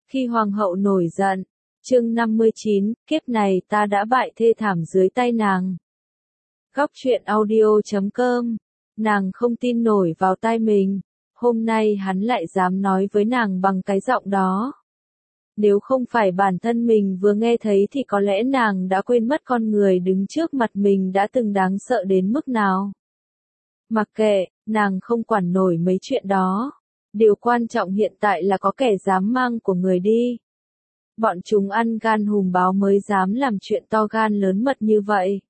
Khi hoàng hậu nổi giận, chương 59, kiếp này ta đã bại thê thảm dưới tay nàng. Góc truyện audio.com, nàng không tin nổi vào tai mình, hôm nay hắn lại dám nói với nàng bằng cái giọng đó. Nếu không phải bản thân mình vừa nghe thấy thì có lẽ nàng đã quên mất con người đứng trước mặt mình đã từng đáng sợ đến mức nào. Mặc kệ, nàng không quản nổi mấy chuyện đó. Điều quan trọng hiện tại là có kẻ dám mang của người đi. Bọn chúng ăn gan hùm báo mới dám làm chuyện to gan lớn mật như vậy.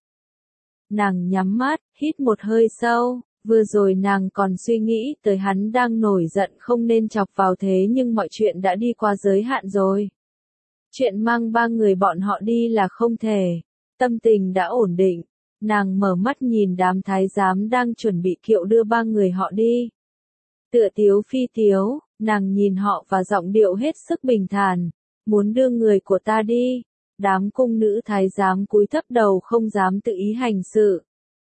Nàng nhắm mắt, hít một hơi sâu, vừa rồi nàng còn suy nghĩ tới hắn đang nổi giận không nên chọc vào thế nhưng mọi chuyện đã đi qua giới hạn rồi. Chuyện mang ba người bọn họ đi là không thể. Tâm tình đã ổn định, nàng mở mắt nhìn đám thái giám đang chuẩn bị kiệu đưa ba người họ đi. Tựa tiếu phi tiếu, nàng nhìn họ và giọng điệu hết sức bình thản, muốn đưa người của ta đi. Đám cung nữ thái giám cúi thấp đầu không dám tự ý hành sự.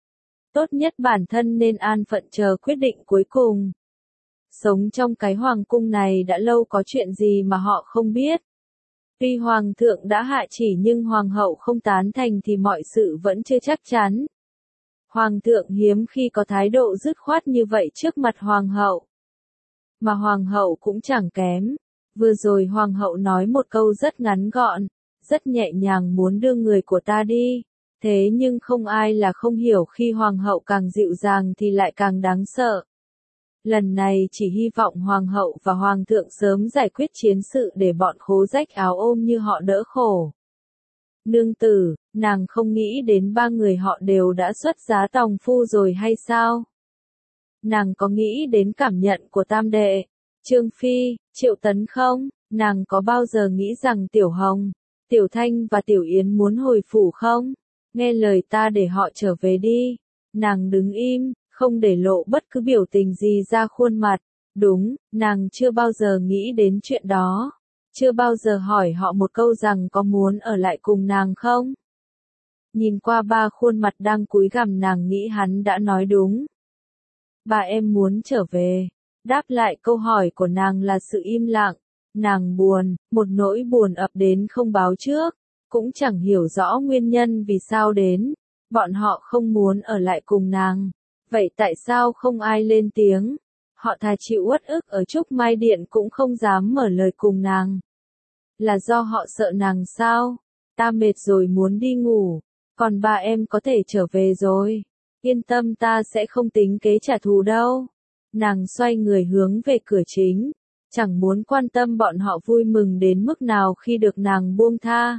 Tốt nhất bản thân nên an phận chờ quyết định cuối cùng. Sống trong cái hoàng cung này đã lâu, có chuyện gì mà họ không biết. Tuy hoàng thượng đã hạ chỉ nhưng hoàng hậu không tán thành thì mọi sự vẫn chưa chắc chắn. Hoàng thượng hiếm khi có thái độ dứt khoát như vậy trước mặt hoàng hậu. Mà hoàng hậu cũng chẳng kém. Vừa rồi hoàng hậu nói một câu rất ngắn gọn, rất nhẹ nhàng, muốn đưa người của ta đi. Thế nhưng không ai là không hiểu, khi hoàng hậu càng dịu dàng thì lại càng đáng sợ. Lần này chỉ hy vọng hoàng hậu và hoàng thượng sớm giải quyết chiến sự để bọn khố rách áo ôm như họ đỡ khổ. Nương tử, nàng không nghĩ đến ba người họ đều đã xuất giá tòng phu rồi hay sao? Nàng có nghĩ đến cảm nhận của tam đệ, Trương Phi, Triệu Tấn không? Nàng có bao giờ nghĩ rằng Tiểu Hồng, Tiểu Thanh và Tiểu Yến muốn hồi phủ không? Nghe lời ta để họ trở về đi. Nàng đứng im, không để lộ bất cứ biểu tình gì ra khuôn mặt. Đúng, nàng chưa bao giờ nghĩ đến chuyện đó. Chưa bao giờ hỏi họ một câu rằng có muốn ở lại cùng nàng không? Nhìn qua ba khuôn mặt đang cúi gằm, nàng nghĩ hắn đã nói đúng. Bà em muốn trở về. Đáp lại câu hỏi của nàng là sự im lặng. Nàng buồn, một nỗi buồn ập đến không báo trước. Cũng chẳng hiểu rõ nguyên nhân vì sao đến. Bọn họ không muốn ở lại cùng nàng. Vậy tại sao không ai lên tiếng? Họ thà chịu uất ức ở Trúc Mai Điện cũng không dám mở lời cùng nàng. Là do họ sợ nàng sao? Ta mệt rồi muốn đi ngủ. Còn ba em có thể trở về rồi. Yên tâm, ta sẽ không tính kế trả thù đâu. Nàng xoay người hướng về cửa chính. Chẳng muốn quan tâm bọn họ vui mừng đến mức nào khi được nàng buông tha.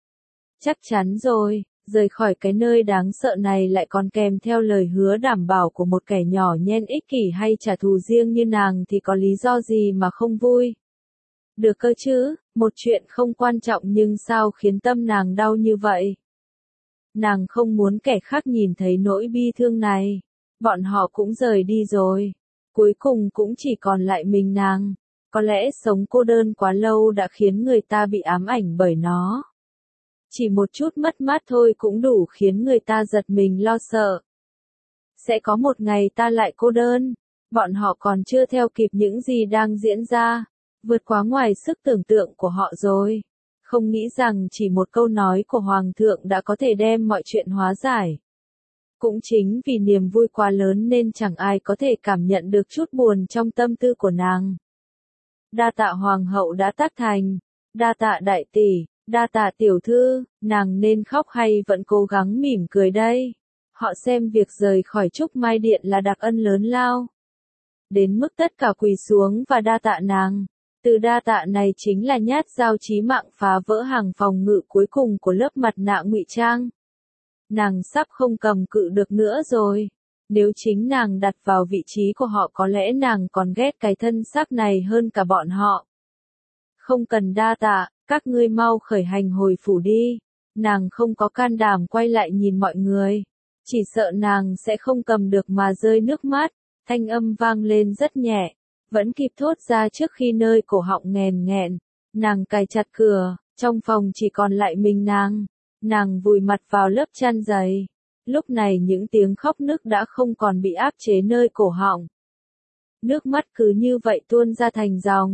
Chắc chắn rồi, rời khỏi cái nơi đáng sợ này lại còn kèm theo lời hứa đảm bảo của một kẻ nhỏ nhen ích kỷ hay trả thù riêng như nàng thì có lý do gì mà không vui. Được cơ chứ, một chuyện không quan trọng nhưng sao khiến tâm nàng đau như vậy? Nàng không muốn kẻ khác nhìn thấy nỗi bi thương này. Bọn họ cũng rời đi rồi. Cuối cùng cũng chỉ còn lại mình nàng. Có lẽ sống cô đơn quá lâu đã khiến người ta bị ám ảnh bởi nó. Chỉ một chút mất mát thôi cũng đủ khiến người ta giật mình lo sợ. Sẽ có một ngày ta lại cô đơn. Bọn họ còn chưa theo kịp những gì đang diễn ra. Vượt quá ngoài sức tưởng tượng của họ rồi. Không nghĩ rằng chỉ một câu nói của Hoàng thượng đã có thể đem mọi chuyện hóa giải. Cũng chính vì niềm vui quá lớn nên chẳng ai có thể cảm nhận được chút buồn trong tâm tư của nàng. Đa tạ Hoàng hậu đã tác thành. Đa tạ đại tỷ. Đa tạ tiểu thư. Nàng nên khóc hay vẫn cố gắng mỉm cười đây? Họ xem việc rời khỏi Trúc Mai Điện là đặc ân lớn lao. Đến mức tất cả quỳ xuống và đa tạ nàng. Từ đa tạ này chính là nhát dao chí mạng phá vỡ hàng phòng ngự cuối cùng của lớp mặt nạ ngụy trang. Nàng sắp không cầm cự được nữa rồi. Nếu chính nàng đặt vào vị trí của họ có lẽ nàng còn ghét cái thân xác này hơn cả bọn họ. Không cần đa tạ, các ngươi mau khởi hành hồi phủ đi. Nàng không có can đảm quay lại nhìn mọi người. Chỉ sợ nàng sẽ không cầm được mà rơi nước mắt. Thanh âm vang lên rất nhẹ. Vẫn kịp thốt ra trước khi nơi cổ họng nghèn nghẹn. Nàng cài chặt cửa, trong phòng chỉ còn lại mình nàng. Nàng vùi mặt vào lớp chăn dày. Lúc này những tiếng khóc nức đã không còn bị áp chế nơi cổ họng. Nước mắt cứ như vậy tuôn ra thành dòng.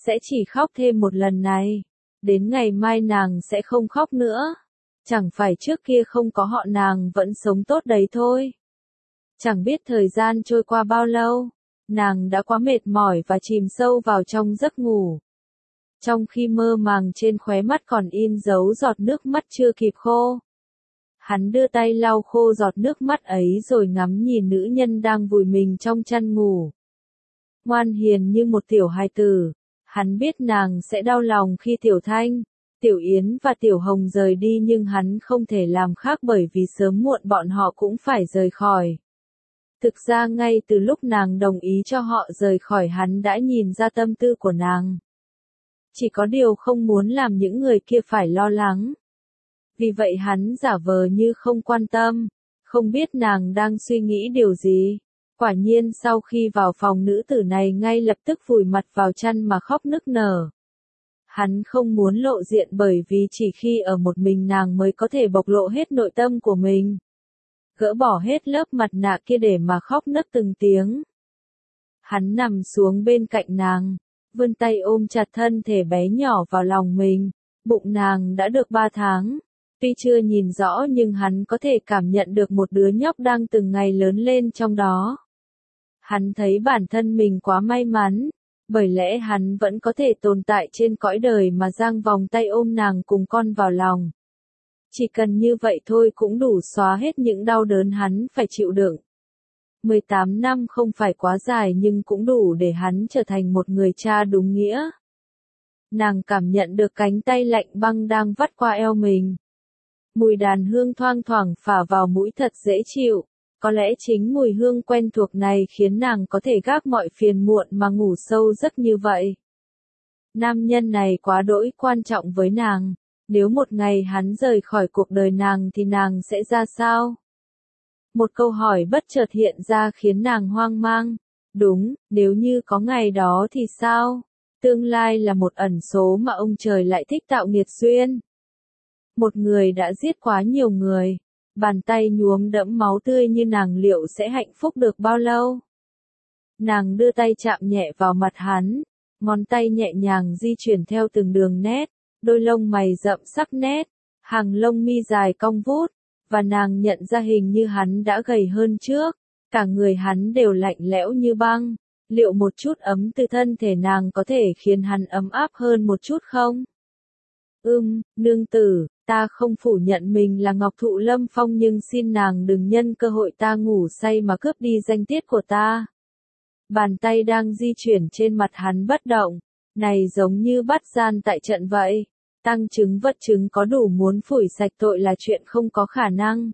sẽ chỉ khóc thêm một lần này. Đến ngày mai nàng sẽ không khóc nữa. Chẳng phải trước kia không có họ nàng vẫn sống tốt đấy thôi. Chẳng biết thời gian trôi qua bao lâu, nàng đã quá mệt mỏi và chìm sâu vào trong giấc ngủ. Trong khi mơ màng trên khóe mắt còn in dấu giọt nước mắt chưa kịp khô. Hắn đưa tay lau khô giọt nước mắt ấy rồi ngắm nhìn nữ nhân đang vùi mình trong chăn ngủ. Ngoan hiền như một tiểu hài tử, hắn biết nàng sẽ đau lòng khi Tiểu Thanh, Tiểu Yến và Tiểu Hồng rời đi nhưng hắn không thể làm khác bởi vì sớm muộn bọn họ cũng phải rời khỏi. Thực ra ngay từ lúc nàng đồng ý cho họ rời khỏi hắn đã nhìn ra tâm tư của nàng. Chỉ có điều không muốn làm những người kia phải lo lắng. Vì vậy hắn giả vờ như không quan tâm, không biết nàng đang suy nghĩ điều gì. Quả nhiên sau khi vào phòng nữ tử này ngay lập tức vùi mặt vào chăn mà khóc nức nở. Hắn không muốn lộ diện bởi vì chỉ khi ở một mình nàng mới có thể bộc lộ hết nội tâm của mình. Gỡ bỏ hết lớp mặt nạ kia để mà khóc nức từng tiếng. Hắn nằm xuống bên cạnh nàng, vươn tay ôm chặt thân thể bé nhỏ vào lòng mình. Bụng nàng đã được 3 tháng. Tuy chưa nhìn rõ nhưng hắn có thể cảm nhận được một đứa nhóc đang từng ngày lớn lên trong đó. Hắn thấy bản thân mình quá may mắn, bởi lẽ hắn vẫn có thể tồn tại trên cõi đời mà giang vòng tay ôm nàng cùng con vào lòng. Chỉ cần như vậy thôi cũng đủ xóa hết những đau đớn hắn phải chịu đựng. 18 năm không phải quá dài nhưng cũng đủ để hắn trở thành một người cha đúng nghĩa. Nàng cảm nhận được cánh tay lạnh băng đang vắt qua eo mình. Mùi đàn hương thoang thoảng phả vào mũi thật dễ chịu. Có lẽ chính mùi hương quen thuộc này khiến nàng có thể gác mọi phiền muộn mà ngủ sâu giấc như vậy. Nam nhân này quá đỗi quan trọng với nàng. Nếu một ngày hắn rời khỏi cuộc đời nàng thì nàng sẽ ra sao? Một câu hỏi bất chợt hiện ra khiến nàng hoang mang. Đúng, nếu như có ngày đó thì sao? Tương lai là một ẩn số mà ông trời lại thích tạo nghiệt duyên. Một người đã giết quá nhiều người. Bàn tay nhuốm đẫm máu tươi như nàng liệu sẽ hạnh phúc được bao lâu? Nàng đưa tay chạm nhẹ vào mặt hắn, ngón tay nhẹ nhàng di chuyển theo từng đường nét, đôi lông mày rậm sắc nét, hàng lông mi dài cong vút, và nàng nhận ra hình như hắn đã gầy hơn trước, cả người hắn đều lạnh lẽo như băng, liệu một chút ấm từ thân thể nàng có thể khiến hắn ấm áp hơn một chút không? Nương tử, ta không phủ nhận mình là Ngọc Thụ Lâm Phong nhưng xin nàng đừng nhân cơ hội ta ngủ say mà cướp đi danh tiết của ta. Bàn tay đang di chuyển trên mặt hắn bất động, này giống như bắt gian tại trận vậy. Tăng chứng vật chứng có đủ muốn phủi sạch tội là chuyện không có khả năng.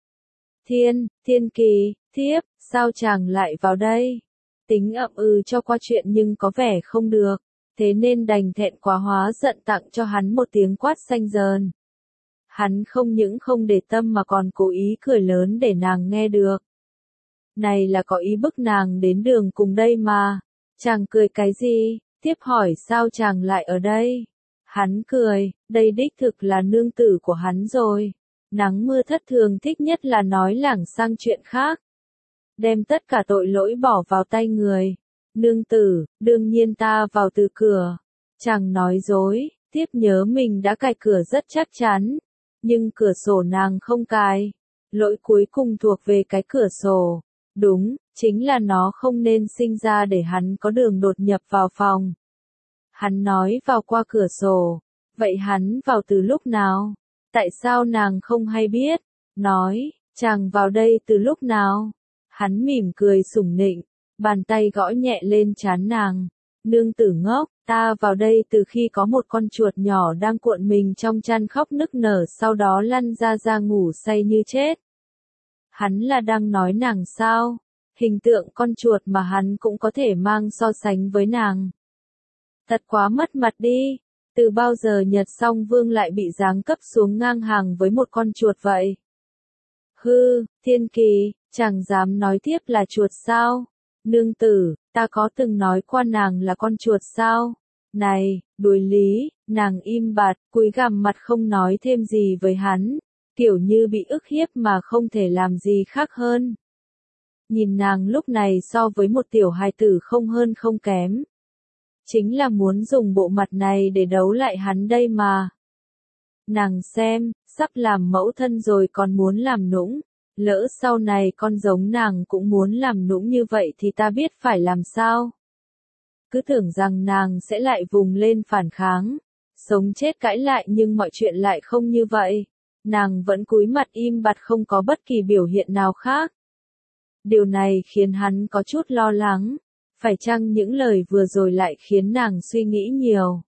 Thiên Kỳ, thiếp, sao chàng lại vào đây? Tính ậm cho qua chuyện nhưng có vẻ không được. Thế nên đành thẹn quá hóa giận tặng cho hắn một tiếng quát xanh dờn. Hắn không những không để tâm mà còn cố ý cười lớn để nàng nghe được. Này là có ý bức nàng đến đường cùng đây mà. Chàng cười cái gì? Tiếp hỏi sao chàng lại ở đây? Hắn cười, đây đích thực là nương tử của hắn rồi. Nắng mưa thất thường thích nhất là nói lảng sang chuyện khác. Đem tất cả tội lỗi bỏ vào tay người. Nương tử, đương nhiên ta vào từ cửa. Chàng nói dối, tiếp nhớ mình đã cài cửa rất chắc chắn. Nhưng cửa sổ nàng không cài. Lỗi cuối cùng thuộc về cái cửa sổ. Đúng, chính là nó không nên sinh ra để hắn có đường đột nhập vào phòng. Hắn nói vào qua cửa sổ. Vậy hắn vào từ lúc nào? Tại sao nàng không hay biết? Nói, chàng vào đây từ lúc nào? Hắn mỉm cười sủng nịnh, bàn tay gõ nhẹ lên trán nàng. Nương tử ngốc, ta vào đây từ khi có một con chuột nhỏ đang cuộn mình trong chăn khóc nức nở sau đó lăn ra ngủ say như chết. Hắn là đang nói nàng sao? Hình tượng con chuột mà hắn cũng có thể mang so sánh với nàng. Thật quá mất mặt đi. Từ bao giờ Nhật Song Vương lại bị giáng cấp xuống ngang hàng với một con chuột vậy? Thiên Kỳ, chẳng dám nói tiếp là chuột sao? Nương tử, ta có từng nói qua nàng là con chuột sao? Này, đuổi lý, nàng im bặt, cúi gằm mặt không nói thêm gì với hắn, kiểu như bị ức hiếp mà không thể làm gì khác hơn. Nhìn nàng lúc này so với một tiểu hài tử không hơn không kém. chính là muốn dùng bộ mặt này để đấu lại hắn đây mà. Nàng xem, sắp làm mẫu thân rồi còn muốn làm nũng, lỡ sau này con giống nàng cũng muốn làm nũng như vậy thì ta biết phải làm sao. Cứ tưởng rằng nàng sẽ lại vùng lên phản kháng, sống chết cãi lại nhưng mọi chuyện lại không như vậy. Nàng vẫn cúi mặt im bặt không có bất kỳ biểu hiện nào khác. Điều này khiến hắn có chút lo lắng, phải chăng những lời vừa rồi lại khiến nàng suy nghĩ nhiều.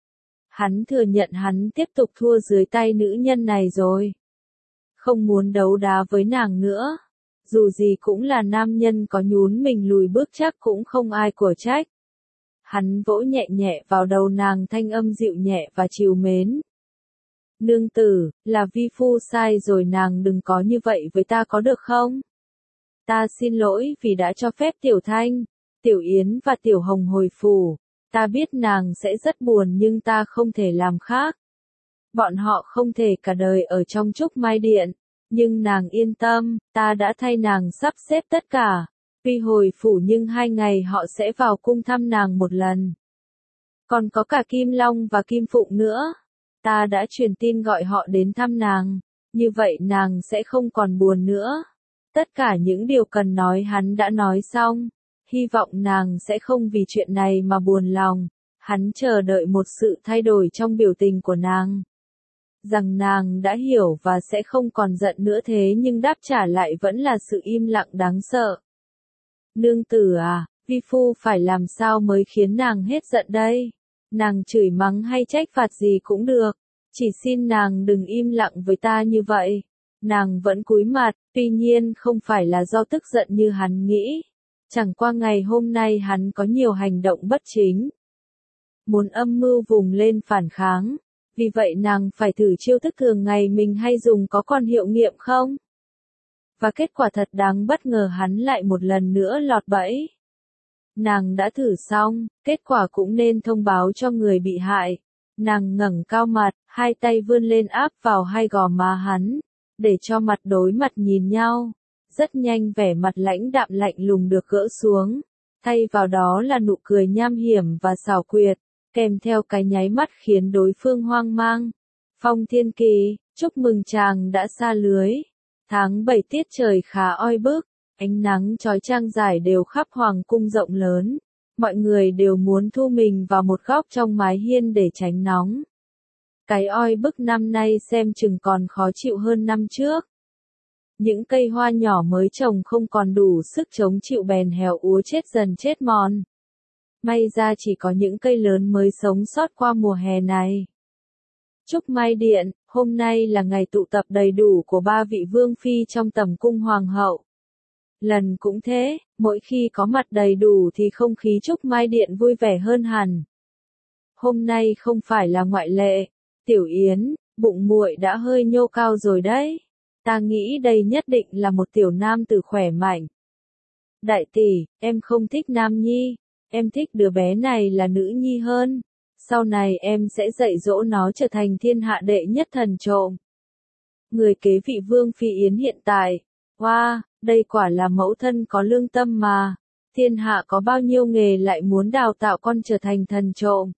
Hắn thừa nhận hắn tiếp tục thua dưới tay nữ nhân này rồi. Không muốn đấu đá với nàng nữa. Dù gì cũng là nam nhân có nhún mình lùi bước chắc cũng không ai của trách. Hắn vỗ nhẹ nhẹ vào đầu nàng thanh âm dịu nhẹ và trìu mến. Nương tử, là vi phu sai rồi nàng đừng có như vậy với ta có được không? Ta xin lỗi vì đã cho phép Tiểu Thanh, Tiểu Yến và Tiểu Hồng hồi phủ. Ta biết nàng sẽ rất buồn nhưng ta không thể làm khác. Bọn họ không thể cả đời ở trong Trúc Mai Điện, nhưng nàng yên tâm, ta đã thay nàng sắp xếp tất cả. Tuy hồi phủ nhưng 2 ngày họ sẽ vào cung thăm nàng một lần. Còn có cả Kim Long và Kim Phụng nữa. Ta đã truyền tin gọi họ đến thăm nàng, như vậy nàng sẽ không còn buồn nữa. Tất cả những điều cần nói hắn đã nói xong. Hy vọng nàng sẽ không vì chuyện này mà buồn lòng. Hắn chờ đợi một sự thay đổi trong biểu tình của nàng. Rằng nàng đã hiểu và sẽ không còn giận nữa thế nhưng đáp trả lại vẫn là sự im lặng đáng sợ. Nương tử à, vi phu phải làm sao mới khiến nàng hết giận đây? Nàng chửi mắng hay trách phạt gì cũng được. Chỉ xin nàng đừng im lặng với ta như vậy. Nàng vẫn cúi mặt, tuy nhiên không phải là do tức giận như hắn nghĩ. Chẳng qua ngày hôm nay hắn có nhiều hành động bất chính. Muốn âm mưu vùng lên phản kháng. Vì vậy nàng phải thử chiêu thức thường ngày mình hay dùng có còn hiệu nghiệm không? Và kết quả thật đáng bất ngờ hắn lại một lần nữa lọt bẫy. Nàng đã thử xong, kết quả cũng nên thông báo cho người bị hại. Nàng ngẩng cao mặt, 2 tay vươn lên áp vào 2 gò má hắn, để cho mặt đối mặt nhìn nhau. Rất nhanh vẻ mặt lãnh đạm lạnh lùng được gỡ xuống, thay vào đó là nụ cười nham hiểm và xảo quyệt, kèm theo cái nháy mắt khiến đối phương hoang mang. Phong Thiên Kỳ, chúc mừng chàng đã sa lưới. Tháng 7 tiết trời khá oi bức, ánh nắng chói chang rải đều khắp hoàng cung rộng lớn. Mọi người đều muốn thu mình vào một góc trong mái hiên để tránh nóng. Cái oi bức năm nay xem chừng còn khó chịu hơn năm trước. Những cây hoa nhỏ mới trồng không còn đủ sức chống chịu bèn héo úa chết dần chết mòn. May ra chỉ có những cây lớn mới sống sót qua mùa hè này. Trúc Mai Điện, hôm nay là ngày tụ tập đầy đủ của 3 vị vương phi trong tầm cung hoàng hậu. Lần cũng thế, mỗi khi có mặt đầy đủ thì không khí Trúc Mai Điện vui vẻ hơn hẳn. Hôm nay không phải là ngoại lệ. Tiểu Yến, bụng muội đã hơi nhô cao rồi đấy. Ta nghĩ đây nhất định là một tiểu nam tử khỏe mạnh. Đại tỷ, em không thích nam nhi, em thích đứa bé này là nữ nhi hơn. Sau này em sẽ dạy dỗ nó trở thành thiên hạ đệ nhất thần trộm. Người kế vị vương phi Yến hiện tại. Wow, đây quả là mẫu thân có lương tâm mà. Thiên hạ có bao nhiêu nghề lại muốn đào tạo con trở thành thần trộm.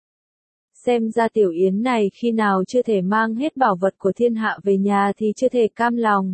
Xem ra tiểu Yến này khi nào chưa thể mang hết bảo vật của thiên hạ về nhà thì chưa thể cam lòng.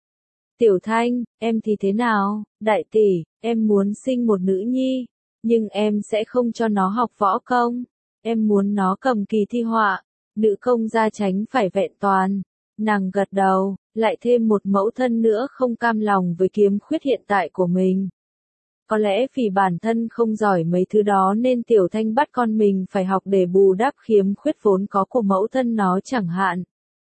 Tiểu Thanh, em thì thế nào? Đại tỷ, em muốn sinh một nữ nhi, nhưng em sẽ không cho nó học võ công. Em muốn nó cầm kỳ thi họa, nữ công gia tránh phải vẹn toàn. Nàng gật đầu, lại thêm một mẫu thân nữa không cam lòng với khiếm khuyết hiện tại của mình. Có lẽ vì bản thân không giỏi mấy thứ đó nên Tiểu Thanh bắt con mình phải học để bù đắp khiếm khuyết vốn có của mẫu thân nó chẳng hạn.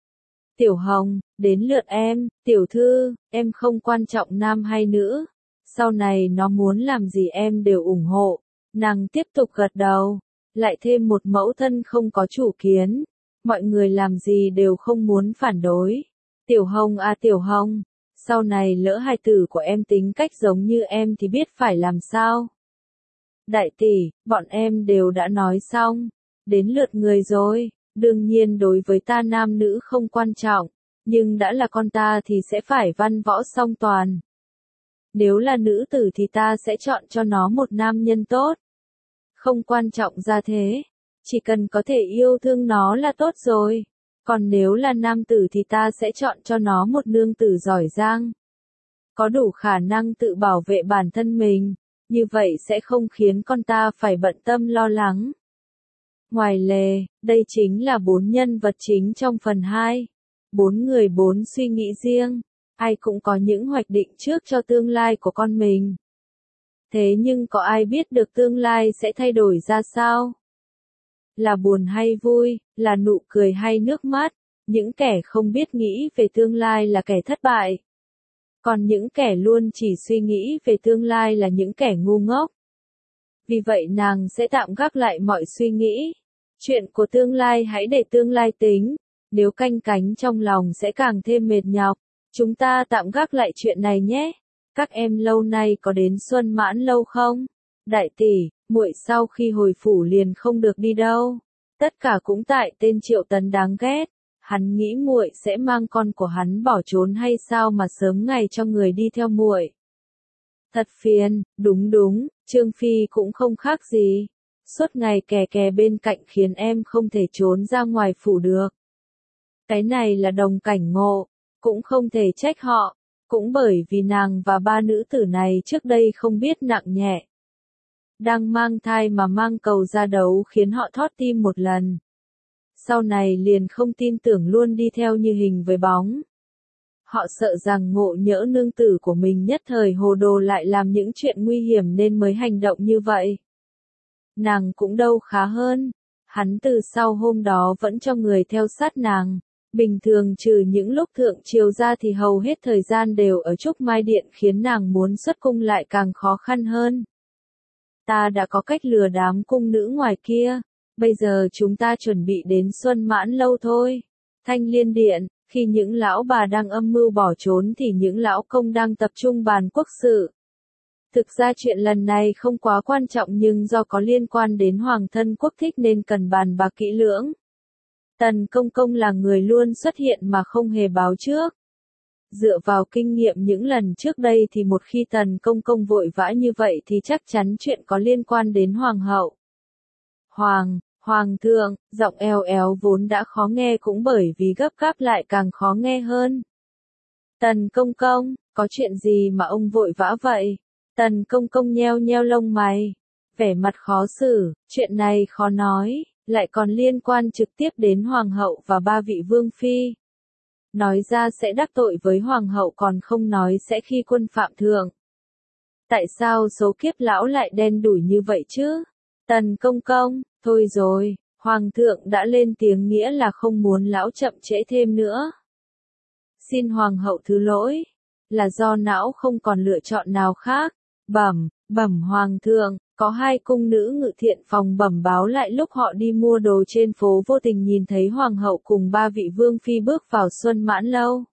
Tiểu Hồng, đến lượt em, tiểu thư, em không quan trọng nam hay nữ. Sau này nó muốn làm gì em đều ủng hộ. Nàng tiếp tục gật đầu, lại thêm một mẫu thân không có chủ kiến. Mọi người làm gì đều không muốn phản đối. Tiểu Hồng à Tiểu Hồng, sau này lỡ hài tử của em tính cách giống như em thì biết phải làm sao. Đại tỷ, bọn em đều đã nói xong, đến lượt người rồi, đương nhiên đối với ta nam nữ không quan trọng, nhưng đã là con ta thì sẽ phải văn võ song toàn. Nếu là nữ tử thì ta sẽ chọn cho nó một nam nhân tốt. Không quan trọng ra thế. Chỉ cần có thể yêu thương nó là tốt rồi. Còn nếu là nam tử thì ta sẽ chọn cho nó một nương tử giỏi giang. Có đủ khả năng tự bảo vệ bản thân mình. Như vậy sẽ không khiến con ta phải bận tâm lo lắng. Ngoài lề, đây chính là 4 nhân vật chính trong phần 2. 4 người 4 suy nghĩ riêng. Ai cũng có những hoạch định trước cho tương lai của con mình. Thế nhưng có ai biết được tương lai sẽ thay đổi ra sao? Là buồn hay vui, là nụ cười hay nước mắt, những kẻ không biết nghĩ về tương lai là kẻ thất bại. Còn những kẻ luôn chỉ suy nghĩ về tương lai là những kẻ ngu ngốc. Vì vậy nàng sẽ tạm gác lại mọi suy nghĩ. Chuyện của tương lai hãy để tương lai tính, nếu canh cánh trong lòng sẽ càng thêm mệt nhọc. Chúng ta tạm gác lại chuyện này nhé. Các em lâu nay có đến Xuân Mãn lâu không? Đại tỷ, muội sau khi hồi phủ liền không được đi đâu. Tất cả cũng tại tên Triệu Tấn đáng ghét. Hắn nghĩ muội sẽ mang con của hắn bỏ trốn hay sao mà sớm ngày cho người đi theo muội. Thật phiền, đúng, Trương Phi cũng không khác gì. Suốt ngày kè kè bên cạnh khiến em không thể trốn ra ngoài phủ được. Cái này là đồng cảnh ngộ, cũng không thể trách họ, cũng bởi vì nàng và 3 nữ tử này trước đây không biết nặng nhẹ. Đang mang thai mà mang cầu ra đấu khiến họ thót tim một lần. Sau này liền không tin tưởng luôn đi theo như hình với bóng. Họ sợ rằng Ngộ Nhỡ nương tử của mình nhất thời hồ đồ lại làm những chuyện nguy hiểm nên mới hành động như vậy. Nàng cũng đâu khá hơn. Hắn từ sau hôm đó vẫn cho người theo sát nàng. Bình thường trừ những lúc thượng triều ra thì hầu hết thời gian đều ở Trúc Mai Điện khiến nàng muốn xuất cung lại càng khó khăn hơn. Ta đã có cách lừa đám cung nữ ngoài kia. Bây giờ chúng ta chuẩn bị đến Xuân Mãn lâu thôi. Thanh Liên Điện, khi những lão bà đang âm mưu bỏ trốn thì những lão công đang tập trung bàn quốc sự. Thực ra chuyện lần này không quá quan trọng nhưng do có liên quan đến hoàng thân quốc thích nên cần bàn bạc kỹ lưỡng. Tần Công Công là người luôn xuất hiện mà không hề báo trước. Dựa vào kinh nghiệm những lần trước đây thì một khi Tần Công Công vội vã như vậy thì chắc chắn chuyện có liên quan đến hoàng hậu. Hoàng thượng, giọng eo éo vốn đã khó nghe cũng bởi vì gấp gáp lại càng khó nghe hơn. Tần Công Công, có chuyện gì mà ông vội vã vậy? Tần Công Công nheo nheo lông mày, vẻ mặt khó xử, chuyện này khó nói, lại còn liên quan trực tiếp đến hoàng hậu và 3 vị vương phi. Nói ra sẽ đắc tội với hoàng hậu còn không nói sẽ khi quân phạm thượng. Tại sao số kiếp lão lại đen đủi như vậy chứ? Tần Công Công, thôi rồi, hoàng thượng đã lên tiếng nghĩa là không muốn lão chậm trễ thêm nữa. Xin hoàng hậu thứ lỗi, là do não không còn lựa chọn nào khác. Bẩm hoàng thượng, có 2 cung nữ ngự thiện phòng bẩm báo lại lúc họ đi mua đồ trên phố vô tình nhìn thấy hoàng hậu cùng 3 vị vương phi bước vào Xuân Mãn lâu.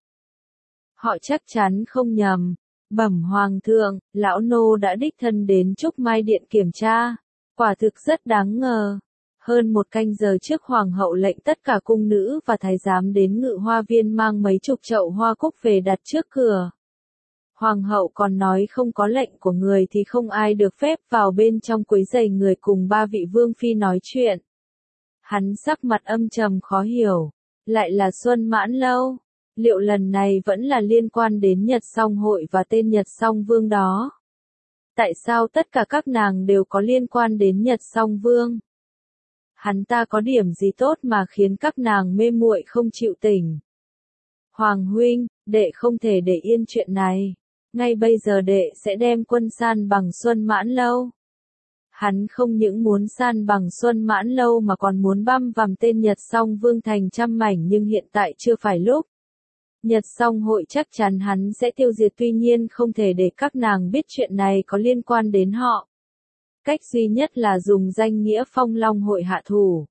Họ chắc chắn không nhầm. Bẩm hoàng thượng, lão nô đã đích thân đến Trúc Mai Điện kiểm tra. Quả thực rất đáng ngờ. Hơn 1 canh giờ trước hoàng hậu lệnh tất cả cung nữ và thái giám đến Ngự Hoa Viên mang mấy chục chậu hoa cúc về đặt trước cửa. Hoàng hậu còn nói không có lệnh của người thì không ai được phép vào bên trong quấy rầy người cùng 3 vị vương phi nói chuyện. Hắn sắc mặt âm trầm khó hiểu. Lại là Xuân Mãn lâu. Liệu lần này vẫn là liên quan đến Nhật Song Hội và tên Nhật Song Vương đó? Tại sao tất cả các nàng đều có liên quan đến Nhật Song Vương? Hắn ta có điểm gì tốt mà khiến các nàng mê muội không chịu tỉnh? Hoàng huynh, đệ không thể để yên chuyện này. Ngay bây giờ đệ sẽ đem quân san bằng Xuân Mãn lâu. Hắn không những muốn san bằng Xuân Mãn lâu mà còn muốn băm vằm tên Nhật Song Vương thành trăm mảnh nhưng hiện tại chưa phải lúc. Nhật Song Hội chắc chắn hắn sẽ tiêu diệt tuy nhiên không thể để các nàng biết chuyện này có liên quan đến họ. Cách duy nhất là dùng danh nghĩa Phong Long Hội hạ thủ.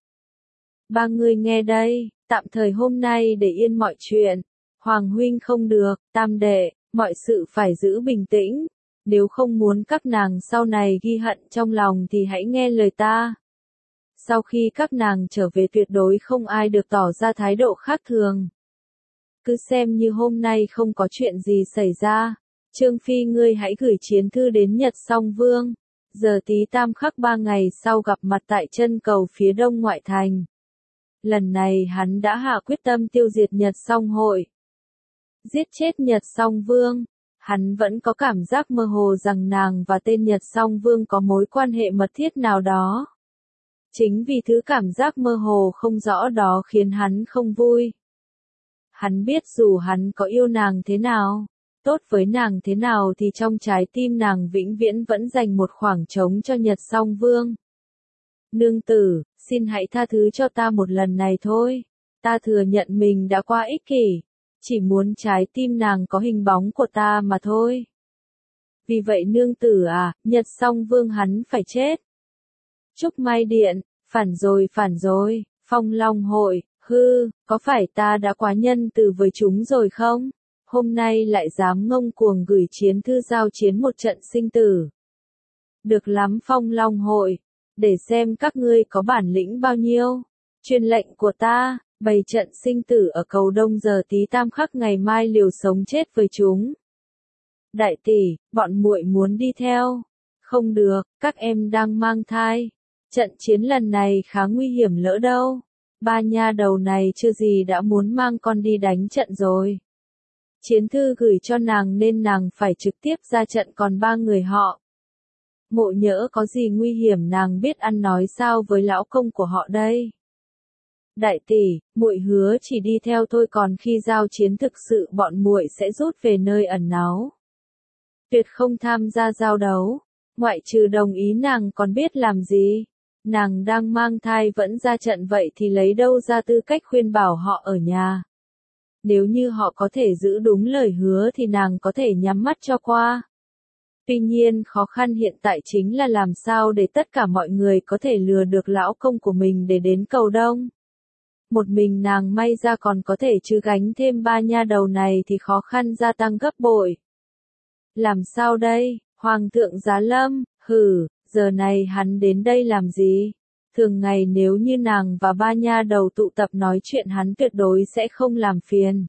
3 người nghe đây, tạm thời hôm nay để yên mọi chuyện. Hoàng huynh không được, tam đệ, mọi sự phải giữ bình tĩnh. Nếu không muốn các nàng sau này ghi hận trong lòng thì hãy nghe lời ta. Sau khi các nàng trở về tuyệt đối không ai được tỏ ra thái độ khác thường. Cứ xem như hôm nay không có chuyện gì xảy ra. Trương Phi ngươi hãy gửi chiến thư đến Nhật Song Vương. giờ tí tam khắc 3 ngày sau gặp mặt tại chân cầu phía đông ngoại thành. Lần này hắn đã hạ quyết tâm tiêu diệt Nhật Song hội. Giết chết Nhật Song Vương. Hắn vẫn có cảm giác mơ hồ rằng nàng và tên Nhật Song Vương có mối quan hệ mật thiết nào đó. Chính vì thứ cảm giác mơ hồ không rõ đó khiến hắn không vui. Hắn biết dù hắn có yêu nàng thế nào, tốt với nàng thế nào thì trong trái tim nàng vĩnh viễn vẫn dành một khoảng trống cho Nhật Song Vương. Nương tử, xin hãy tha thứ cho ta một lần này thôi. Ta thừa nhận mình đã quá ích kỷ. Chỉ muốn trái tim nàng có hình bóng của ta mà thôi. Vì vậy nương tử à, Nhật Song Vương hắn phải chết. Trúc Mai Điện, phản rồi, Phong Long hội, có phải ta đã quá nhân từ với chúng rồi không? Hôm nay lại dám ngông cuồng gửi chiến thư giao chiến một trận sinh tử. Được lắm Phong Long hội, để xem các ngươi có bản lĩnh bao nhiêu. Truyền lệnh của ta, bày trận sinh tử ở cầu đông giờ tí tam khắc ngày mai liều sống chết với chúng. Đại tỷ, bọn muội muốn đi theo. Không được, các em đang mang thai. Trận chiến lần này khá nguy hiểm lỡ đâu. Ba nha đầu này chưa gì đã muốn mang con đi đánh trận rồi. Chiến thư gửi cho nàng nên nàng phải trực tiếp ra trận còn ba người họ. Mộ Nhỡ có gì nguy hiểm nàng biết ăn nói sao với lão công của họ đây. Đại tỷ, muội hứa chỉ đi theo thôi còn khi giao chiến thực sự bọn muội sẽ rút về nơi ẩn náu. Tuyệt không tham gia giao đấu, ngoại trừ đồng ý nàng còn biết làm gì. Nàng đang mang thai vẫn ra trận vậy thì lấy đâu ra tư cách khuyên bảo họ ở nhà. Nếu như họ có thể giữ đúng lời hứa thì nàng có thể nhắm mắt cho qua. Tuy nhiên khó khăn hiện tại chính là làm sao để tất cả mọi người có thể lừa được lão công của mình để đến cầu đông. Một mình nàng may ra còn có thể chứ gánh thêm ba nha đầu này thì khó khăn gia tăng gấp bội. Làm sao đây, Hoàng thượng Giá Lâm, giờ này hắn đến đây làm gì? Thường ngày nếu như nàng và ba nha đầu tụ tập nói chuyện hắn tuyệt đối sẽ không làm phiền.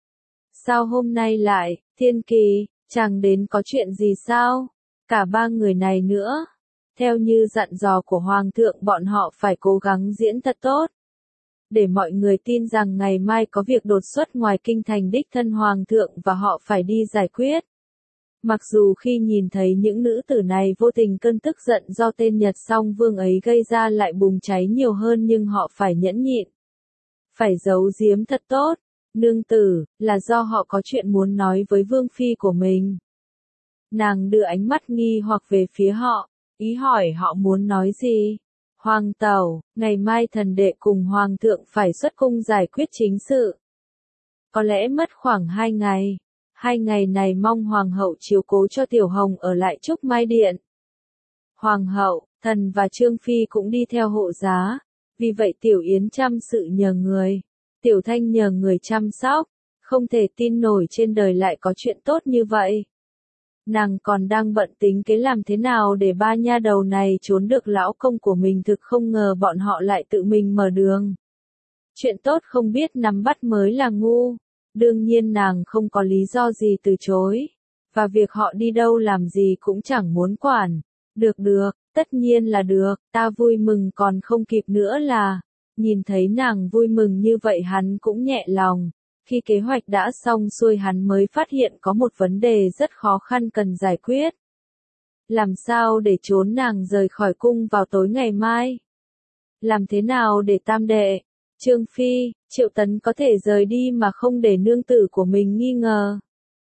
Sao hôm nay lại, Thiên Kỳ, chàng đến có chuyện gì sao? Cả ba người này nữa. Theo như dặn dò của Hoàng thượng bọn họ phải cố gắng diễn thật tốt. Để mọi người tin rằng ngày mai có việc đột xuất ngoài kinh thành đích thân Hoàng thượng và họ phải đi giải quyết. Mặc dù khi nhìn thấy những nữ tử này vô tình cơn tức giận do tên Nhật Song Vương ấy gây ra lại bùng cháy nhiều hơn nhưng họ phải nhẫn nhịn. Phải giấu giếm thật tốt. Nương tử, là do họ có chuyện muốn nói với Vương Phi của mình. Nàng đưa ánh mắt nghi hoặc về phía họ, ý hỏi họ muốn nói gì. Hoàng tẩu, ngày mai thần đệ cùng Hoàng thượng phải xuất cung giải quyết chính sự. Có lẽ mất khoảng 2 ngày. 2 ngày này mong Hoàng hậu chiếu cố cho Tiểu Hồng ở lại Trúc Mai Điện. Hoàng hậu, thần và Trương Phi cũng đi theo hộ giá. Vì vậy Tiểu Yến chăm sự nhờ người. Tiểu Thanh nhờ người chăm sóc. Không thể tin nổi trên đời lại có chuyện tốt như vậy. Nàng còn đang bận tính kế làm thế nào để ba nha đầu này trốn được lão công của mình thực không ngờ bọn họ lại tự mình mở đường. Chuyện tốt không biết nắm bắt mới là ngu. Đương nhiên nàng không có lý do gì từ chối. Và việc họ đi đâu làm gì cũng chẳng muốn quản. Được, tất nhiên là được, ta vui mừng còn không kịp nữa là. Nhìn thấy nàng vui mừng như vậy hắn cũng nhẹ lòng. Khi kế hoạch đã xong xuôi hắn mới phát hiện có một vấn đề rất khó khăn cần giải quyết. Làm sao để trốn nàng rời khỏi cung vào tối ngày mai? Làm thế nào để tam đệ, Trương Phi, Triệu Tấn có thể rời đi mà không để nương tử của mình nghi ngờ?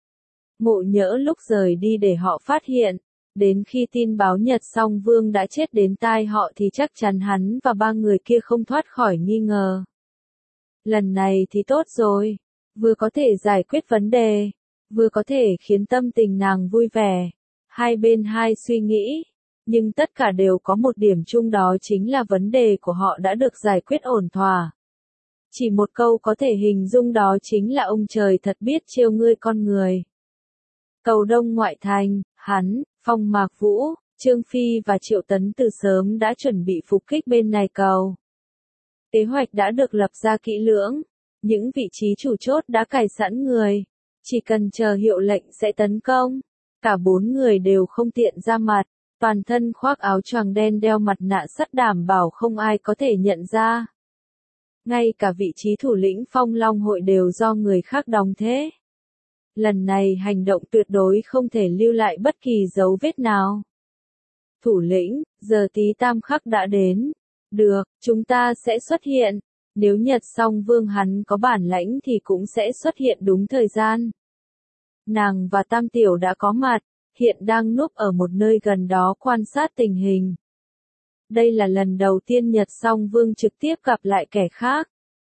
Mộ Nhỡ lúc rời đi để họ phát hiện, đến khi tin báo Nhật Song Vương đã chết đến tai họ thì chắc chắn hắn và ba người kia không thoát khỏi nghi ngờ. Lần này thì tốt rồi. Vừa có thể giải quyết vấn đề, vừa có thể khiến tâm tình nàng vui vẻ. Hai bên hai suy nghĩ, nhưng tất cả đều có một điểm chung đó chính là vấn đề của họ đã được giải quyết ổn thỏa. Chỉ một câu có thể hình dung đó chính là ông trời thật biết trêu ngươi con người. Cầu đông ngoại thành, hắn, Phong Mạc Vũ, Trương Phi và Triệu Tấn từ sớm đã chuẩn bị phục kích bên này cầu. Kế hoạch đã được lập ra kỹ lưỡng. Những vị trí chủ chốt đã cài sẵn người. Chỉ cần chờ hiệu lệnh sẽ tấn công. Cả 4 người đều không tiện ra mặt. Toàn thân khoác áo choàng đen đeo mặt nạ sắt đảm bảo không ai có thể nhận ra. Ngay cả vị trí thủ lĩnh Phong Long hội đều do người khác đóng thế. Lần này hành động tuyệt đối không thể lưu lại bất kỳ dấu vết nào. Thủ lĩnh, giờ tí tam khắc đã đến. Được, chúng ta sẽ xuất hiện. Nếu Nhật Song Vương hắn có bản lãnh thì cũng sẽ xuất hiện đúng thời gian. Nàng và Tam Tiểu đã có mặt, hiện đang núp ở một nơi gần đó quan sát tình hình. Đây là lần đầu tiên Nhật Song Vương trực tiếp gặp lại kẻ khác.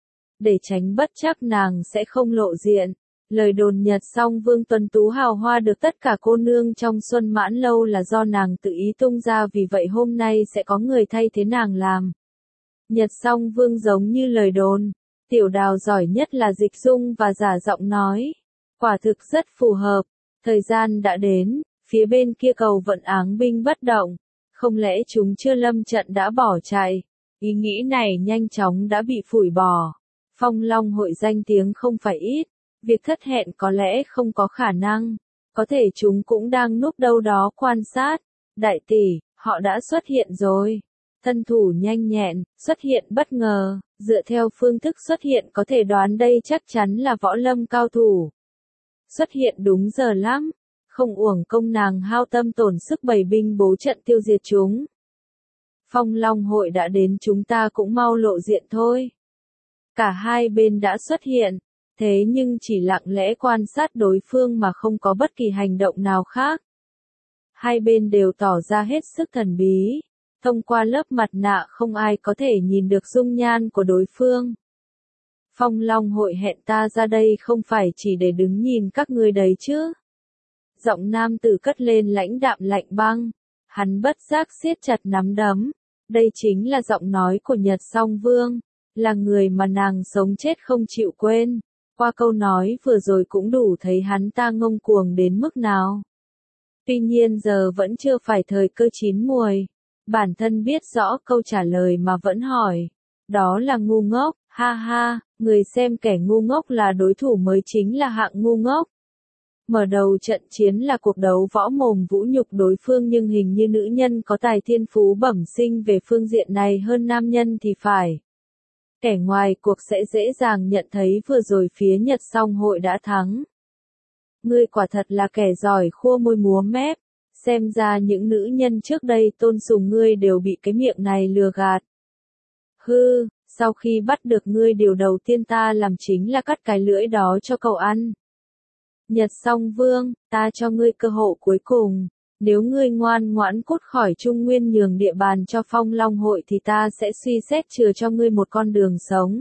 Để tránh bất trắc nàng sẽ không lộ diện. Lời đồn Nhật Song Vương tuấn tú hào hoa được tất cả cô nương trong Xuân Mãn Lâu là do nàng tự ý tung ra, vì vậy hôm nay sẽ có người thay thế nàng làm. Nhật Song Vương giống như lời đồn, Tiểu Đào giỏi nhất là dịch dung và giả giọng nói. Quả thực rất phù hợp, thời gian đã đến, phía bên kia cầu vận áng binh bất động, không lẽ chúng chưa lâm trận đã bỏ chạy? Ý nghĩ này nhanh chóng đã bị phủi bỏ. Phong Long hội danh tiếng không phải ít, việc thất hẹn có lẽ không có khả năng, có thể chúng cũng đang núp đâu đó quan sát. Đại tỷ, họ đã xuất hiện rồi. Thân thủ nhanh nhẹn, xuất hiện bất ngờ, dựa theo phương thức xuất hiện có thể đoán đây chắc chắn là võ lâm cao thủ. Xuất hiện đúng giờ lắm, không uổng công nàng hao tâm tổn sức bày binh bố trận tiêu diệt chúng. Phong Long hội đã đến, chúng ta cũng mau lộ diện thôi. Cả hai bên đã xuất hiện, thế nhưng chỉ lặng lẽ quan sát đối phương mà không có bất kỳ hành động nào khác. Hai bên đều tỏ ra hết sức thần bí. Thông qua lớp mặt nạ không ai có thể nhìn được dung nhan của đối phương. Phong Long hội hẹn ta ra đây không phải chỉ để đứng nhìn các ngươi đấy chứ. Giọng nam tử cất lên lãnh đạm lạnh băng. Hắn bất giác siết chặt nắm đấm. Đây chính là giọng nói của Nhật Song Vương, là người mà nàng sống chết không chịu quên. Qua câu nói vừa rồi cũng đủ thấy hắn ta ngông cuồng đến mức nào. Tuy nhiên giờ vẫn chưa phải thời cơ chín muồi. Bản thân biết rõ câu trả lời mà vẫn hỏi. Đó là ngu ngốc, ha ha, người xem kẻ ngu ngốc là đối thủ mới chính là hạng ngu ngốc. Mở đầu trận chiến là cuộc đấu võ mồm vũ nhục đối phương, nhưng hình như nữ nhân có tài thiên phú bẩm sinh về phương diện này hơn nam nhân thì phải. Kẻ ngoài cuộc sẽ dễ dàng nhận thấy vừa rồi phía Nhật Song hội đã thắng. Ngươi quả thật là kẻ giỏi khua môi múa mép. Xem ra những nữ nhân trước đây tôn sùng ngươi đều bị cái miệng này lừa gạt. Hư, sau khi bắt được ngươi điều đầu tiên ta làm chính là cắt cái lưỡi đó cho cậu ăn. Nhật Song Vương, ta cho ngươi cơ hội cuối cùng. Nếu ngươi ngoan ngoãn cút khỏi Trung Nguyên nhường địa bàn cho Phong Long hội thì ta sẽ suy xét chừa cho ngươi một con đường sống.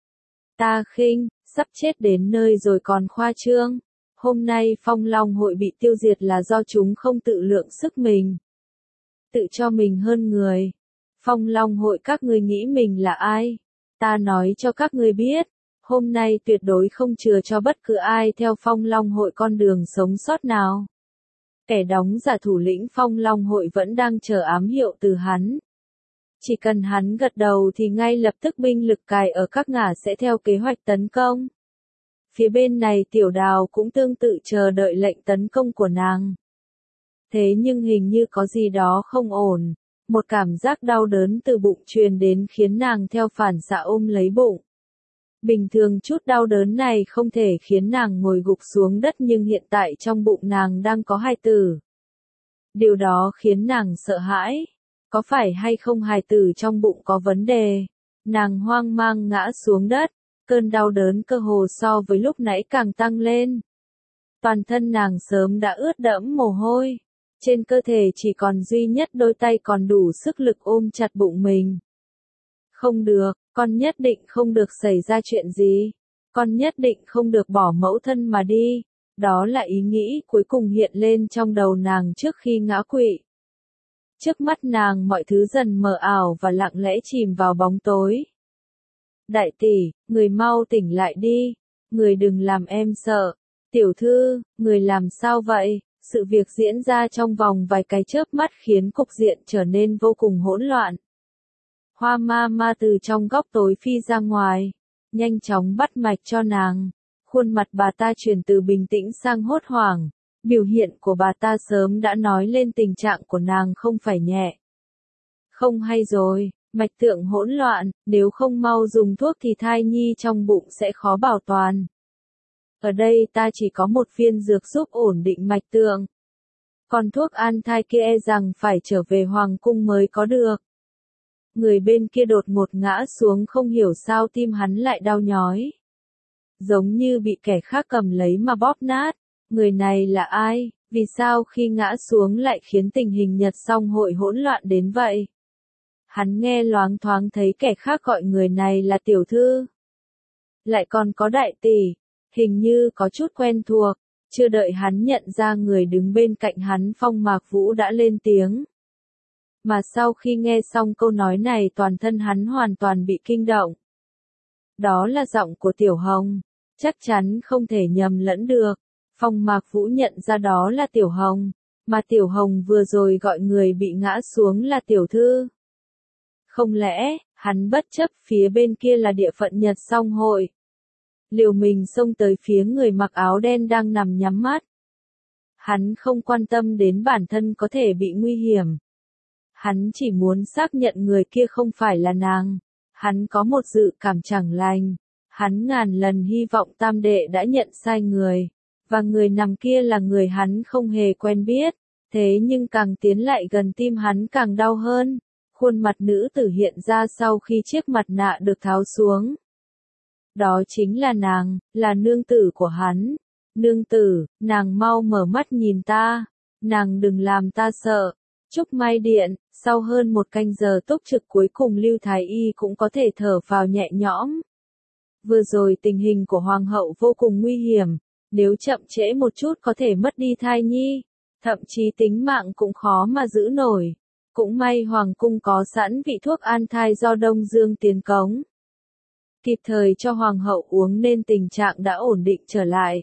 Ta khinh, sắp chết đến nơi rồi còn khoa trương. Hôm nay Phong Long hội bị tiêu diệt là do chúng không tự lượng sức mình. Tự cho mình hơn người. Phong Long hội các ngươi nghĩ mình là ai? Ta nói cho các ngươi biết. Hôm nay tuyệt đối không chừa cho bất cứ ai theo Phong Long hội con đường sống sót nào. Kẻ đóng giả thủ lĩnh Phong Long hội vẫn đang chờ ám hiệu từ hắn. Chỉ cần hắn gật đầu thì ngay lập tức binh lực cài ở các ngả sẽ theo kế hoạch tấn công. Phía bên này Tiểu Đào cũng tương tự chờ đợi lệnh tấn công của nàng. Thế nhưng hình như có gì đó không ổn. Một cảm giác đau đớn từ bụng truyền đến khiến nàng theo phản xạ ôm lấy bụng. Bình thường chút đau đớn này không thể khiến nàng ngồi gục xuống đất, nhưng hiện tại trong bụng nàng đang có hài tử. Điều đó khiến nàng sợ hãi. Có phải hay không hài tử trong bụng có vấn đề? Nàng hoang mang ngã xuống đất. Cơn đau đớn cơ hồ so với lúc nãy càng tăng lên. Toàn thân nàng sớm đã ướt đẫm mồ hôi. Trên cơ thể chỉ còn duy nhất đôi tay còn đủ sức lực ôm chặt bụng mình. Không được, con nhất định không được xảy ra chuyện gì. Con nhất định không được bỏ mẫu thân mà đi. Đó là ý nghĩ cuối cùng hiện lên trong đầu nàng trước khi ngã quỵ. Trước mắt nàng mọi thứ dần mờ ảo và lặng lẽ chìm vào bóng tối. Đại tỷ, người mau tỉnh lại đi. Người đừng làm em sợ. Tiểu thư, người làm sao vậy? Sự việc diễn ra trong vòng vài cái chớp mắt khiến cục diện trở nên vô cùng hỗn loạn. Hoa ma ma từ trong góc tối phi ra ngoài. Nhanh chóng bắt mạch cho nàng. Khuôn mặt bà ta chuyển từ bình tĩnh sang hốt hoảng. Biểu hiện của bà ta sớm đã nói lên tình trạng của nàng không phải nhẹ. Không hay rồi, mạch tượng hỗn loạn, nếu không mau dùng thuốc thì thai nhi trong bụng sẽ khó bảo toàn. Ở đây ta chỉ có một viên dược giúp ổn định mạch tượng. Còn thuốc an thai kia e rằng phải trở về hoàng cung mới có được. Người bên kia đột ngột ngã xuống, không hiểu sao tim hắn lại đau nhói. Giống như bị kẻ khác cầm lấy mà bóp nát. Người này là ai? Vì sao khi ngã xuống lại khiến tình hình Nhật Song hội hỗn loạn đến vậy? Hắn nghe loáng thoáng thấy kẻ khác gọi người này là tiểu thư. Lại còn có đại tỷ, hình như có chút quen thuộc. Chưa đợi hắn nhận ra người đứng bên cạnh hắn, Phong Mạc Vũ đã lên tiếng. Mà sau khi nghe xong câu nói này, toàn thân hắn hoàn toàn bị kinh động. Đó là giọng của Tiểu Hồng, chắc chắn không thể nhầm lẫn được. Phong Mạc Vũ nhận ra đó là Tiểu Hồng, mà Tiểu Hồng vừa rồi gọi người bị ngã xuống là tiểu thư. Không lẽ, hắn bất chấp phía bên kia là địa phận Nhật Song hội, liều mình xông tới phía người mặc áo đen đang nằm nhắm mắt. Hắn không quan tâm đến bản thân có thể bị nguy hiểm. Hắn chỉ muốn xác nhận người kia không phải là nàng. Hắn có một dự cảm chẳng lành. Hắn ngàn lần hy vọng tam đệ đã nhận sai người. Và người nằm kia là người hắn không hề quen biết. Thế nhưng càng tiến lại gần, tim hắn càng đau hơn. Khuôn mặt nữ tử hiện ra sau khi chiếc mặt nạ được tháo xuống. Đó chính là nàng, là nương tử của hắn. Nương tử, nàng mau mở mắt nhìn ta. Nàng đừng làm ta sợ. Trúc Mai Điện, sau hơn một canh giờ túc trực cuối cùng Lưu Thái Y cũng có thể thở vào nhẹ nhõm. Vừa rồi tình hình của Hoàng hậu vô cùng nguy hiểm. Nếu chậm trễ một chút có thể mất đi thai nhi. Thậm chí tính mạng cũng khó mà giữ nổi. Cũng may Hoàng cung có sẵn vị thuốc an thai do Đông Dương tiến cống. Kịp thời cho Hoàng hậu uống nên tình trạng đã ổn định trở lại.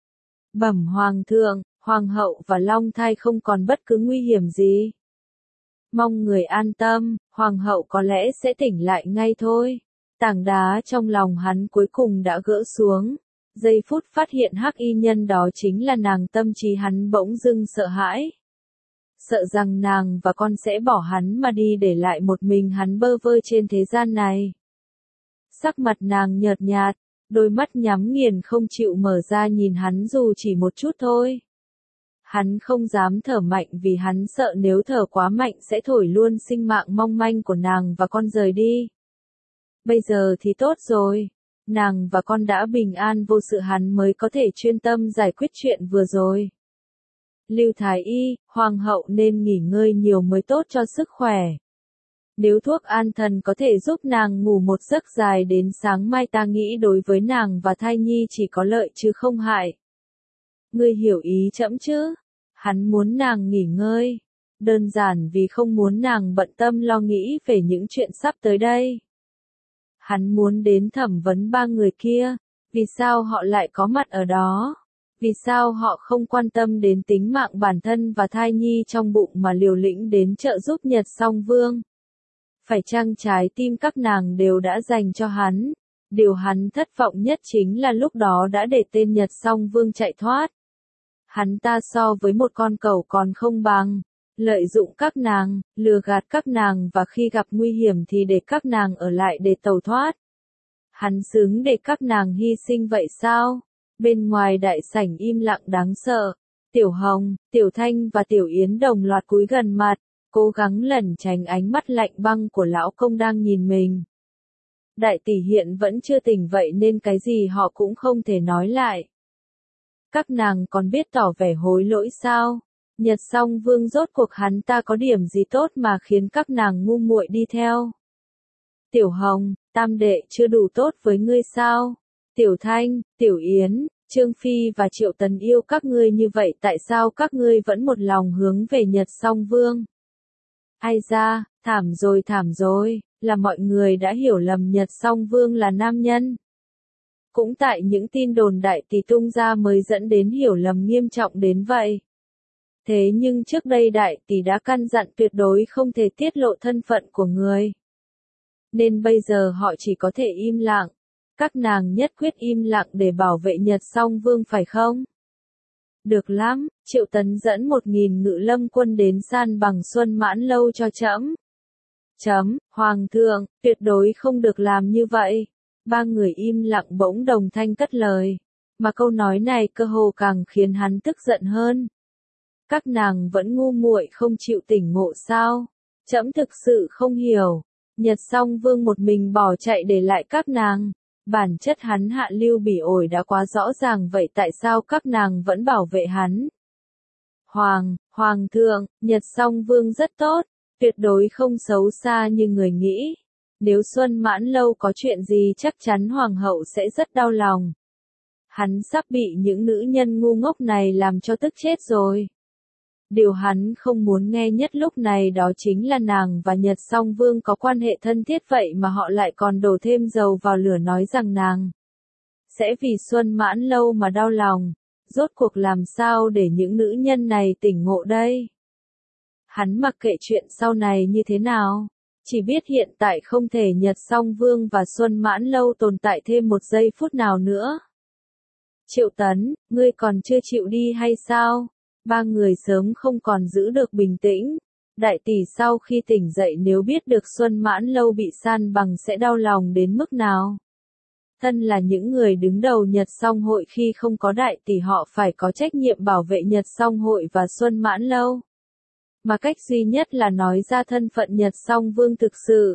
Bẩm Hoàng thượng, Hoàng hậu và Long thai không còn bất cứ nguy hiểm gì. Mong người an tâm, Hoàng hậu có lẽ sẽ tỉnh lại ngay thôi. Tảng đá trong lòng hắn cuối cùng đã gỡ xuống. Giây phút phát hiện hắc y nhân đó chính là nàng, tâm trí hắn bỗng dưng sợ hãi. Sợ rằng nàng và con sẽ bỏ hắn mà đi, để lại một mình hắn bơ vơ trên thế gian này. Sắc mặt nàng nhợt nhạt, đôi mắt nhắm nghiền không chịu mở ra nhìn hắn dù chỉ một chút thôi. Hắn không dám thở mạnh vì hắn sợ nếu thở quá mạnh sẽ thổi luôn sinh mạng mong manh của nàng và con rời đi. Bây giờ thì tốt rồi, nàng và con đã bình an vô sự, hắn mới có thể chuyên tâm giải quyết chuyện vừa rồi. Lưu Thái Y, Hoàng hậu nên nghỉ ngơi nhiều mới tốt cho sức khỏe. Nếu thuốc an thần có thể giúp nàng ngủ một giấc dài đến sáng mai, ta nghĩ đối với nàng và thai nhi chỉ có lợi chứ không hại. Ngươi hiểu ý trẫm chứ? Hắn muốn nàng nghỉ ngơi. Đơn giản vì không muốn nàng bận tâm lo nghĩ về những chuyện sắp tới đây. Hắn muốn đến thẩm vấn ba người kia. Vì sao họ lại có mặt ở đó? Vì sao họ không quan tâm đến tính mạng bản thân và thai nhi trong bụng mà liều lĩnh đến trợ giúp Nhật Song Vương? Phải chăng trái tim các nàng đều đã dành cho hắn? Điều hắn thất vọng nhất chính là lúc đó đã để tên Nhật Song Vương chạy thoát. Hắn ta so với một con cẩu còn không bằng. Lợi dụng các nàng, lừa gạt các nàng và khi gặp nguy hiểm thì để các nàng ở lại để tẩu thoát. Hắn xứng để các nàng hy sinh vậy sao? Bên ngoài đại sảnh im lặng đáng sợ. Tiểu Hồng, Tiểu Thanh và Tiểu Yến đồng loạt cúi gần mặt, cố gắng lẩn tránh ánh mắt lạnh băng của lão công đang nhìn mình. Đại tỷ hiện vẫn chưa tỉnh vậy nên cái gì họ cũng không thể nói lại. Các nàng còn biết tỏ vẻ hối lỗi sao? Nhật Song Vương rốt cuộc hắn ta có điểm gì tốt mà khiến các nàng ngu muội đi theo? Tiểu Hồng, tam đệ chưa đủ tốt với ngươi sao? Tiểu Thanh, Tiểu Yến, Trương Phi và Triệu Tần yêu các ngươi như vậy, tại sao các ngươi vẫn một lòng hướng về Nhật Song Vương? Ai ra, thảm rồi, là mọi người đã hiểu lầm Nhật Song Vương là nam nhân. Cũng tại những tin đồn đại tỷ tung ra mới dẫn đến hiểu lầm nghiêm trọng đến vậy. Thế nhưng trước đây đại tỷ đã căn dặn tuyệt đối không thể tiết lộ thân phận của người. Nên bây giờ họ chỉ có thể im lặng. Các nàng nhất quyết im lặng để bảo vệ Nhật Song Vương phải không? Được lắm, Triệu Tấn dẫn 1.000 ngự lâm quân đến san bằng Xuân Mãn Lâu cho trẫm. Hoàng thượng, tuyệt đối không được làm như vậy. Ba người im lặng bỗng đồng thanh cất lời. Mà câu nói này cơ hồ càng khiến hắn tức giận hơn. Các nàng vẫn ngu muội không chịu tỉnh ngộ sao? Trẫm thực sự không hiểu. Nhật Song Vương một mình bỏ chạy để lại các nàng. Bản chất hắn hạ lưu bỉ ổi đã quá rõ ràng, vậy tại sao các nàng vẫn bảo vệ hắn? Hoàng thượng, Nhật Song Vương rất tốt, tuyệt đối không xấu xa như người nghĩ. Nếu Xuân Mãn Lâu có chuyện gì chắc chắn hoàng hậu sẽ rất đau lòng. Hắn sắp bị những nữ nhân ngu ngốc này làm cho tức chết rồi. Điều hắn không muốn nghe nhất lúc này đó chính là nàng và Nhật Song Vương có quan hệ thân thiết, vậy mà họ lại còn đổ thêm dầu vào lửa nói rằng nàng sẽ vì Xuân Mãn Lâu mà đau lòng. Rốt cuộc làm sao để những nữ nhân này tỉnh ngộ đây? Hắn mặc kệ chuyện sau này như thế nào, chỉ biết hiện tại không thể Nhật Song Vương và Xuân Mãn Lâu tồn tại thêm một giây phút nào nữa. Triệu Tấn, ngươi còn chưa chịu đi hay sao? Ba người sớm không còn giữ được bình tĩnh. Đại tỷ sau khi tỉnh dậy nếu biết được Xuân Mãn Lâu bị san bằng sẽ đau lòng đến mức nào? Thân là những người đứng đầu Nhật Song Hội, khi không có đại tỷ họ phải có trách nhiệm bảo vệ Nhật Song Hội và Xuân Mãn Lâu. Mà cách duy nhất là nói ra thân phận Nhật Song Vương thực sự.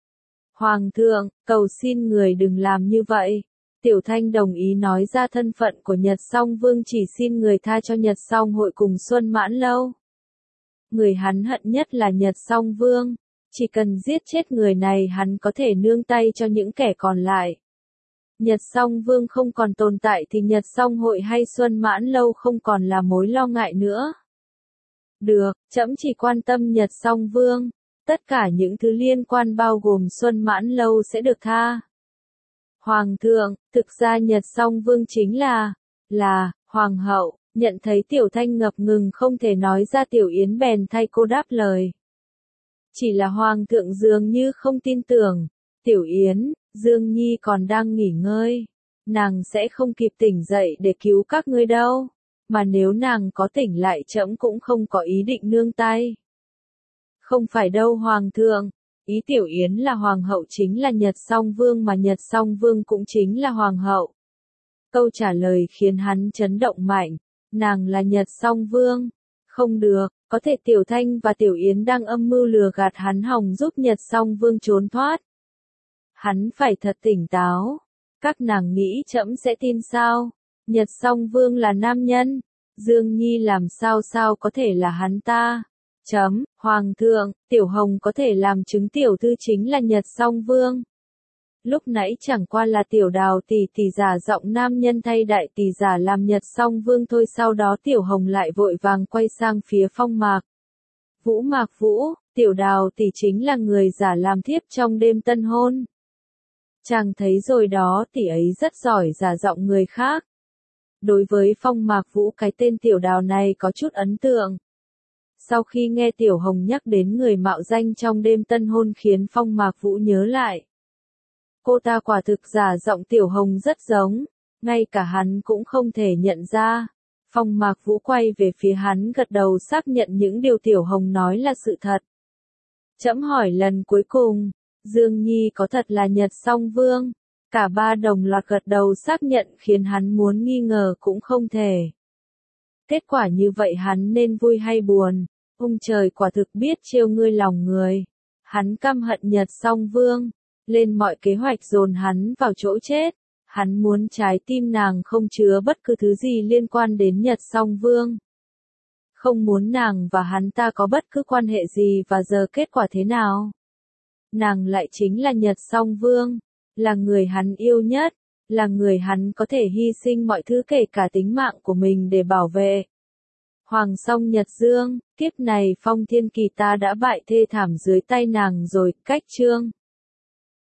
Hoàng thượng, cầu xin người đừng làm như vậy. Tiểu Thanh đồng ý nói ra thân phận của Nhật Song Vương, chỉ xin người tha cho Nhật Song Hội cùng Xuân Mãn Lâu. Người hắn hận nhất là Nhật Song Vương, chỉ cần giết chết người này hắn có thể nương tay cho những kẻ còn lại. Nhật Song Vương không còn tồn tại thì Nhật Song Hội hay Xuân Mãn Lâu không còn là mối lo ngại nữa. Được, trẫm chỉ quan tâm Nhật Song Vương, tất cả những thứ liên quan bao gồm Xuân Mãn Lâu sẽ được tha. Hoàng thượng, thực ra Nhật Song Vương chính là Hoàng hậu. Nhận thấy Tiểu Thanh ngập ngừng không thể nói ra, Tiểu Yến bèn thay cô đáp lời. Chỉ là Hoàng thượng dường như không tin tưởng. Tiểu Yến, Dương Nhi còn đang nghỉ ngơi. Nàng sẽ không kịp tỉnh dậy để cứu các ngươi đâu. Mà nếu nàng có tỉnh lại trẫm cũng không có ý định nương tay. Không phải đâu Hoàng thượng. Ý Tiểu Yến là Hoàng hậu chính là Nhật Song Vương, mà Nhật Song Vương cũng chính là Hoàng hậu. Câu trả lời khiến hắn chấn động mạnh. Nàng là Nhật Song Vương. Không được, có thể Tiểu Thanh và Tiểu Yến đang âm mưu lừa gạt hắn hòng giúp Nhật Song Vương trốn thoát. Hắn phải thật tỉnh táo. Các nàng nghĩ trẫm sẽ tin sao? Nhật Song Vương là nam nhân. Dương Nhi làm sao có thể là hắn ta? Hoàng thượng, Tiểu Hồng có thể làm chứng tiểu thư chính là Nhật Song Vương. Lúc nãy chẳng qua là Tiểu Đào tỷ tỷ giả giọng nam nhân thay đại tỷ giả làm Nhật Song Vương thôi. Sau đó Tiểu Hồng lại vội vàng quay sang phía Phong Mạc Vũ, Tiểu Đào tỷ chính là người giả làm thiếp trong đêm tân hôn. Chàng thấy rồi đó, tỷ ấy rất giỏi giả giọng người khác. Đối với Phong Mạc Vũ, cái tên Tiểu Đào này có chút ấn tượng. Sau khi nghe Tiểu Hồng nhắc đến người mạo danh trong đêm tân hôn khiến Phong Mạc Vũ nhớ lại. Cô ta quả thực giả giọng Tiểu Hồng rất giống, ngay cả hắn cũng không thể nhận ra. Phong Mạc Vũ quay về phía hắn gật đầu xác nhận những điều Tiểu Hồng nói là sự thật. Trẫm hỏi lần cuối cùng, Dương Nhi có thật là Nhật Song Vương? Cả ba đồng loạt gật đầu xác nhận khiến hắn muốn nghi ngờ cũng không thể. Kết quả như vậy hắn nên vui hay buồn? Ông trời quả thực biết trêu ngươi lòng người. Hắn căm hận Nhật Song Vương, lên mọi kế hoạch dồn hắn vào chỗ chết. Hắn muốn trái tim nàng không chứa bất cứ thứ gì liên quan đến Nhật Song Vương. Không muốn nàng và hắn ta có bất cứ quan hệ gì, và giờ kết quả thế nào? Nàng lại chính là Nhật Song Vương, là người hắn yêu nhất, là người hắn có thể hy sinh mọi thứ kể cả tính mạng của mình để bảo vệ. Hoàng Song Nhật Dương, kiếp này Phong Thiên Kỳ ta đã bại thê thảm dưới tay nàng rồi. Cách chương